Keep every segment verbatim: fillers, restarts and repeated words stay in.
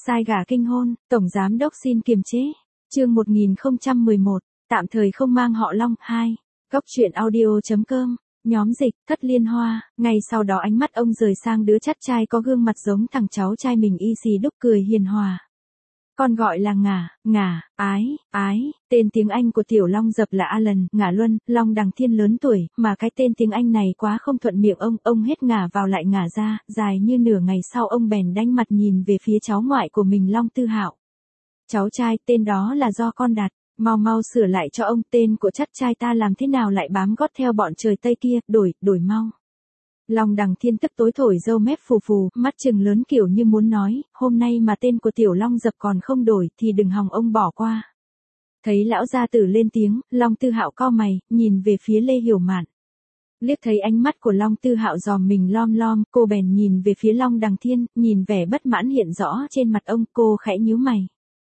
Sai gà kinh hôn, Tổng Giám Đốc xin kiềm chế. Chương một nghìn không trăm mười một, tạm thời không mang họ Long. Hai. Góc truyện audio.com, nhóm dịch, Thất Liên Hoa. Ngay sau đó ánh mắt ông rời sang đứa chắt trai có gương mặt giống thằng cháu trai mình y xì đúc cười hiền hòa. Con gọi là Ngà, Ngà, Ái, Ái, tên tiếng Anh của Tiểu Long Dập là Alan, Ngà Luân, Long Đằng Thiên lớn tuổi, mà cái tên tiếng Anh này quá không thuận miệng ông, ông hết ngả vào lại ngả ra, dài như nửa ngày sau ông bèn đánh mặt nhìn về phía cháu ngoại của mình Long Tư Hạo. Cháu trai, tên đó là do con đặt, mau mau sửa lại cho ông, tên của chắt trai ta làm thế nào lại bám gót theo bọn trời Tây kia, đổi, đổi mau. Long Đằng Thiên tức tối thổi râu mép phù phù, mắt trừng lớn kiểu như muốn nói, hôm nay mà tên của Tiểu Long Dập còn không đổi thì đừng hòng ông bỏ qua. Thấy lão gia tử lên tiếng, Long Tư Hạo cau mày, nhìn về phía Lê Hiểu Mạn. Liếc thấy ánh mắt của Long Tư Hạo dòm mình lom lom, cô bèn nhìn về phía Long Đằng Thiên, nhìn vẻ bất mãn hiện rõ trên mặt ông, cô khẽ nhíu mày.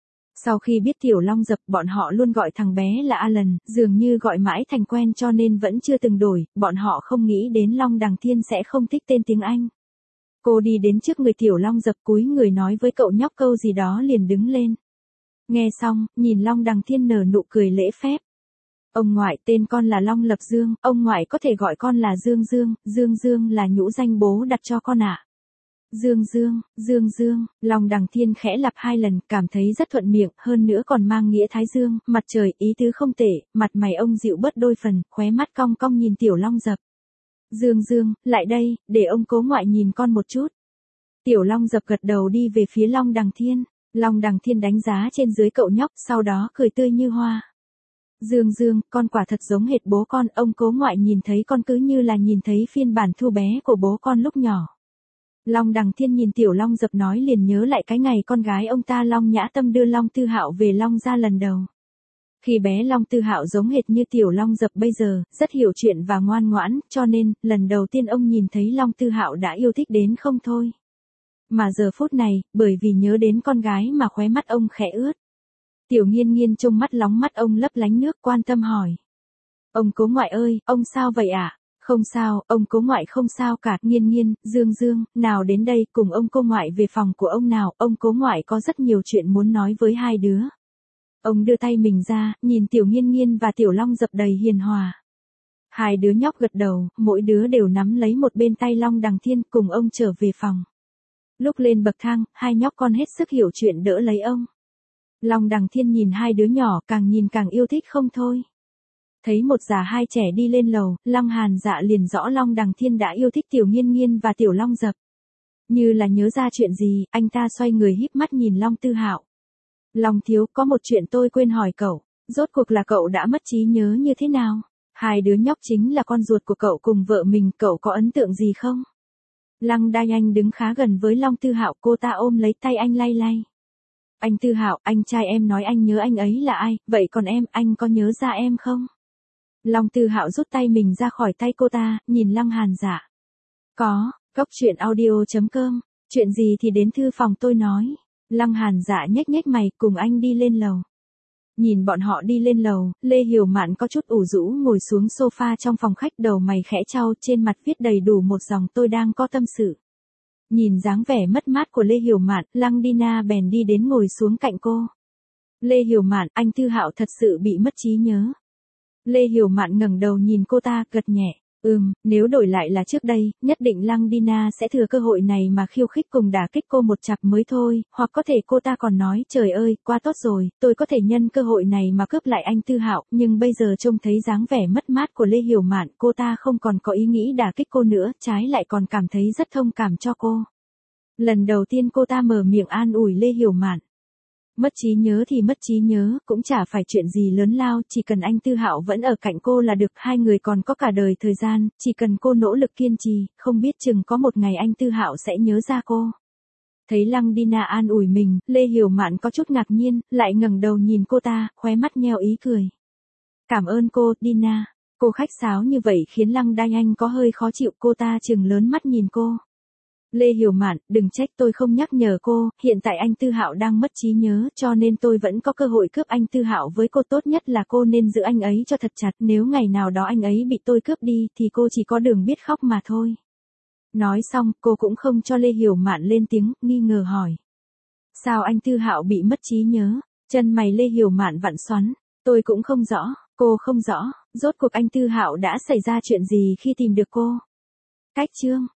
Sau khi biết Tiểu Long Dập, bọn họ luôn gọi thằng bé là Alan, dường như gọi mãi thành quen cho nên vẫn chưa từng đổi, bọn họ không nghĩ đến Long Đằng Thiên sẽ không thích tên tiếng Anh. Cô đi đến trước người Tiểu Long Dập cúi người nói với cậu nhóc câu gì đó liền đứng lên. Nghe xong, nhìn Long Đằng Thiên nở nụ cười lễ phép. Ông ngoại, tên con là Long Lập Dương, ông ngoại có thể gọi con là Dương Dương, Dương Dương là nhũ danh bố đặt cho con ạ. À? Dương Dương, Dương Dương, Long Đằng Thiên khẽ lặp hai lần, cảm thấy rất thuận miệng, hơn nữa còn mang nghĩa Thái Dương, mặt trời, ý tứ không tệ, mặt mày ông dịu bớt đôi phần, khóe mắt cong cong nhìn Tiểu Long Dập. Dương Dương, lại đây, để ông cố ngoại nhìn con một chút. Tiểu Long Dập gật đầu đi về phía Long Đằng Thiên, Long Đằng Thiên đánh giá trên dưới cậu nhóc, sau đó cười tươi như hoa. Dương Dương, con quả thật giống hệt bố con, ông cố ngoại nhìn thấy con cứ như là nhìn thấy phiên bản thu bé của bố con lúc nhỏ. Long Đằng Thiên nhìn Tiểu Long Dập nói liền nhớ lại cái ngày con gái ông ta Long Nhã Tâm đưa Long Tư Hạo về Long gia lần đầu. Khi bé Long Tư Hạo giống hệt như Tiểu Long Dập bây giờ, rất hiểu chuyện và ngoan ngoãn, cho nên, lần đầu tiên ông nhìn thấy Long Tư Hạo đã yêu thích đến không thôi. Mà giờ phút này, bởi vì nhớ đến con gái mà khóe mắt ông khẽ ướt. Tiểu Nghiên Nghiên trông mắt lóng mắt ông lấp lánh nước quan tâm hỏi. Ông cố ngoại ơi, ông sao vậy ạ? À? Không sao, ông cố ngoại không sao cả. Nghiên Nghiên, Dương Dương, nào đến đây cùng ông cố ngoại về phòng của ông nào, ông cố ngoại có rất nhiều chuyện muốn nói với hai đứa. Ông đưa tay mình ra, nhìn Tiểu Nghiên Nghiên và Tiểu Long Dập đầy hiền hòa. Hai đứa nhóc gật đầu, mỗi đứa đều nắm lấy một bên tay Long Đằng Thiên cùng ông trở về phòng. Lúc lên bậc thang, hai nhóc con hết sức hiểu chuyện đỡ lấy ông. Long Đằng Thiên nhìn hai đứa nhỏ càng nhìn càng yêu thích không thôi. Thấy một già hai trẻ đi lên lầu, Long Hàn Dạ liền rõ Long Đằng Thiên đã yêu thích Tiểu Nghiên Nghiên và Tiểu Long Dập. Như là nhớ ra chuyện gì, anh ta xoay người híp mắt nhìn Long Tư Hạo. Long thiếu, có một chuyện tôi quên hỏi cậu, rốt cuộc là cậu đã mất trí nhớ như thế nào? Hai đứa nhóc chính là con ruột của cậu cùng vợ mình, cậu có ấn tượng gì không? Lăng Đai Anh đứng khá gần với Long Tư Hạo, cô ta ôm lấy tay anh lay lay. Anh Tư Hạo, anh trai em nói anh nhớ anh ấy là ai, vậy còn em, anh có nhớ ra em không? Long Tư Hạo rút tay mình ra khỏi tay cô ta, nhìn Lăng Hàn Dạ. Có, góc truyện audio.com, chuyện gì thì đến thư phòng tôi nói. Lăng Hàn Dạ nhếch nhếch mày, cùng anh đi lên lầu. Nhìn bọn họ đi lên lầu, Lê Hiểu Mạn có chút ủ rũ ngồi xuống sofa trong phòng khách, đầu mày khẽ chau, trên mặt viết đầy đủ một dòng tôi đang có tâm sự. Nhìn dáng vẻ mất mát của Lê Hiểu Mạn, Lăng Dina bèn đi đến ngồi xuống cạnh cô. Lê Hiểu Mạn, anh Tư Hạo thật sự bị mất trí nhớ. Lê Hiểu Mạn ngẩng đầu nhìn cô ta, gật nhẹ. Ừm, nếu đổi lại là trước đây, nhất định Lăng Dina sẽ thừa cơ hội này mà khiêu khích cùng đả kích cô một chặp mới thôi, hoặc có thể cô ta còn nói, trời ơi, quá tốt rồi, tôi có thể nhân cơ hội này mà cướp lại anh Tư Hạo, nhưng bây giờ trông thấy dáng vẻ mất mát của Lê Hiểu Mạn, cô ta không còn có ý nghĩ đả kích cô nữa, trái lại còn cảm thấy rất thông cảm cho cô. Lần đầu tiên cô ta mở miệng an ủi Lê Hiểu Mạn. Mất trí nhớ thì mất trí nhớ, cũng chả phải chuyện gì lớn lao, chỉ cần anh Tư Hạo vẫn ở cạnh cô là được, hai người còn có cả đời thời gian, chỉ cần cô nỗ lực kiên trì, không biết chừng có một ngày anh Tư Hạo sẽ nhớ ra cô. Thấy Lăng Dina an ủi mình, Lê Hiểu Mạn có chút ngạc nhiên, lại ngẩng đầu nhìn cô ta, khóe mắt nheo ý cười. Cảm ơn cô, Dina. Cô khách sáo như vậy khiến Lăng Đai Anh có hơi khó chịu, cô ta trừng lớn mắt nhìn cô. Lê Hiểu Mạn, đừng trách tôi không nhắc nhở cô, hiện tại anh Tư Hạo đang mất trí nhớ, cho nên tôi vẫn có cơ hội cướp anh Tư Hạo với cô, tốt nhất là cô nên giữ anh ấy cho thật chặt, nếu ngày nào đó anh ấy bị tôi cướp đi, thì cô chỉ có đường biết khóc mà thôi. Nói xong, cô cũng không cho Lê Hiểu Mạn lên tiếng, nghi ngờ hỏi. Sao anh Tư Hạo bị mất trí nhớ? Chân mày Lê Hiểu Mạn vặn xoắn. Tôi cũng không rõ, cô không rõ, rốt cuộc anh Tư Hạo đã xảy ra chuyện gì khi tìm được cô. Cách chương